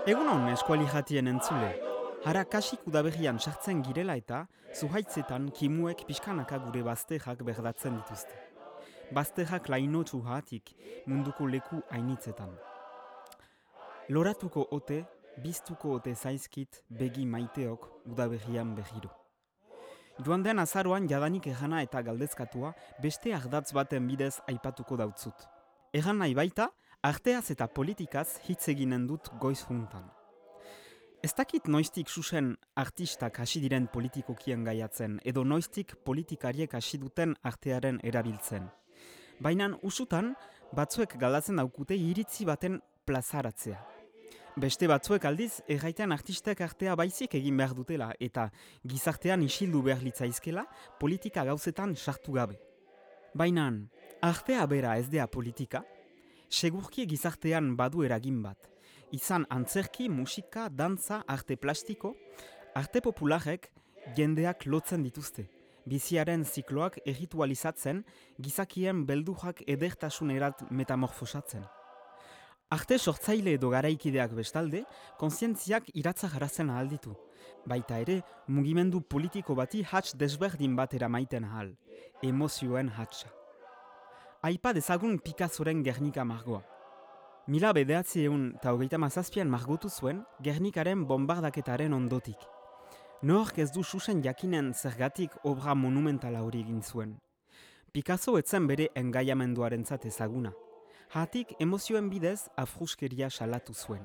Egunon eskuali jatien entzule. Hara kasik udaberrian sartzen girela eta zuhaitzetan kimuek pixkanaka gure bazterrak berdatzen dituzte. Bazterrak lainotsu hatik munduko leku hainitzetan. Loratuko ote, biztuko ote zaizkit begi maiteok udaberrian berriro. Joan den azaroan jadanik errana eta galdezkatua beste ardatz baten bidez aipatuko dautzut. Erran nahi baita, arteaz eta politikaz hitz eginen dut goiz juntan. Ez dakit noiztik susen artistak hasi diren politikokien gaiatzen, edo noiztik politikariek hasi duten artearen erabiltzen. Baina usutan, batzuek galdatzen daukute iritzi baten plazaratzea. Beste batzuek aldiz, erraiten artistek artea baizik egin behar dutela, eta gizartean isildu behar litzaizkela, politika gauzetan sartu gabe. Baina, artea bera ez dea politika, segurki gizartean badu eragin bat. Izan antzerki, musika, dantza, arte plastiko, arte popularek jendeak lotzen dituzte. Biziaren zikloak erritualizatzen, gizakien beldurrak edertasunerat metamorfosatzen. Arte sortzaile edo garaikideak bestalde, kontzientziak iratza jarazen ahal ditu. Baita ere, mugimendu politiko bati hats desberdin bat eramaiten ahal, emozioen hatsa. Aipa dezagun Picassoren Gernika margoa. 1927an margotu zuen Gernikaren bombardaketaren ondotik. Nork ez du susen jakinen zergatik obra monumentala hori egin zuen. Picasso etzen bere engaiamenduarentzat ezaguna. Hatik emozioen bidez afruskeria salatu zuen.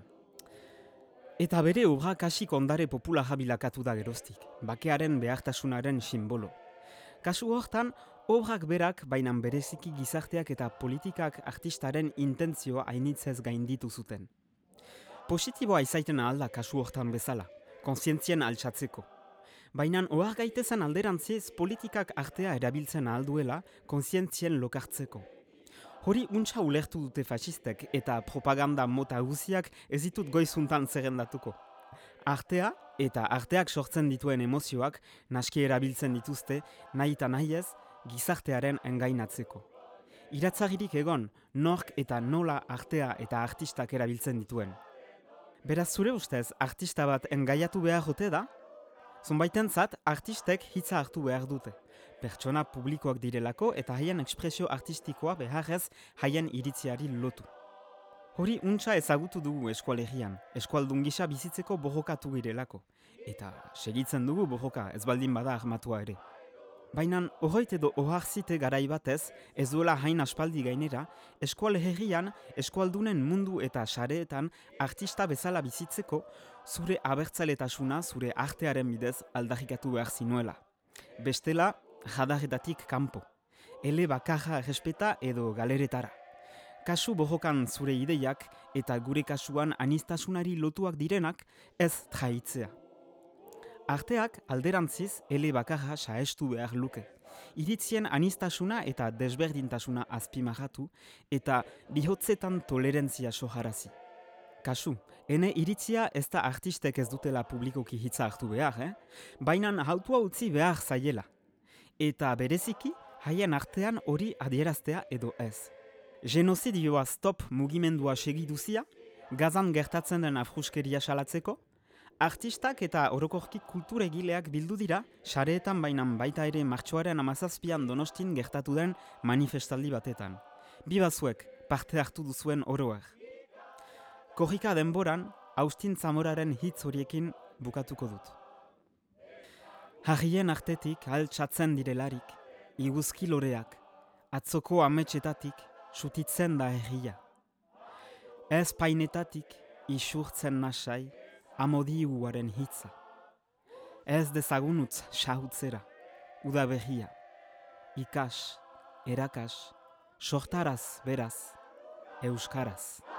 Eta bere obra kasik ondare popularra bilakatu da geroztik, bakearen behartasunaren simbolo. Kasu hortan, obrak berak bainan bereziki gizarteak eta politikak artistaren intentzioa hainitzez gainditu zuten. Positiboa izaiten alda kasu hortan bezala, kontzientzien altxatzeko. Bainan ohar gaitezen alderantziz politikak artea erabiltzen alduela kontzientzien lokartzeko. Hori untsa ulertu dute fasistek eta propaganda mota guziak ez ditut goizuntan zerrendatuko. Artea eta arteak sortzen dituen emozioak naski erabiltzen dituzte nahi eta nahi ez gizartearen engainatzeko. Iratzagirik egon nork eta nola artea eta artistak erabiltzen dituen. Beraz zure ustez artista bat engaiatu behar ote da? Zonbaitentzat artistek hitza hartu behar dute. Pertsona publikoak direlako eta haien ekspresio artistikoa beharrez haien iritziari lotu. Hori untsa ezagutu dugu eskualegian, eskualdun gisa bizitzeko borrokatu girelako. Eta segitzen dugu borroka ez baldin bada armatua ere. Baina horreit edo oharzite garai batez, ez duela hain aspaldi gainera, eskualherrian, eskualdunen mundu eta sareetan artista bezala bizitzeko, zure abertzaletasuna, zure artearen bidez aldarrikatu behar zinuela. Bestela, jadarretatik kanpo. Ele bakarra errespeta edo galeretara. Kasu borrokan zure ideiak eta gure kasuan anistasunari lotuak direnak ez traitzea. Arteak alderantziz ele bakarra saestu behar luke. Iritzien anistasuna eta desberdintasuna azpimarratu eta bihotzetan tolerantzia soharazi. Kasu, ene iritzia ez da artistek ez dutela publikoki hitza hartu behar, Bainan hautua utzi behar zaiela. Eta bereziki, haien artean hori adieraztea edo ez. Genozidioa stop mugimendua segiduzia, Gazan gertatzen den afruskeria salatzeko, artistak eta orokorki kulturegileak bildu dira, sareetan bainan baita ere martxoaren 17an Donostin gertatu den manifestaldi batetan. Bi batzuek parte hartu duzuen oroer. Korrika denboran, Austin Zamoraren hitz horiekin bukatuko dut. Harrien artetik altxatzen direlarik, iguzki loreak, atzoko ametsetatik, sutitzen da herria. Ez painetatik, isurtzen nasai, amodiuaren hitza. Ez dezagunutz sahutzera, udaberria. Ikas, erakas, sortaraz beraz, euskaraz.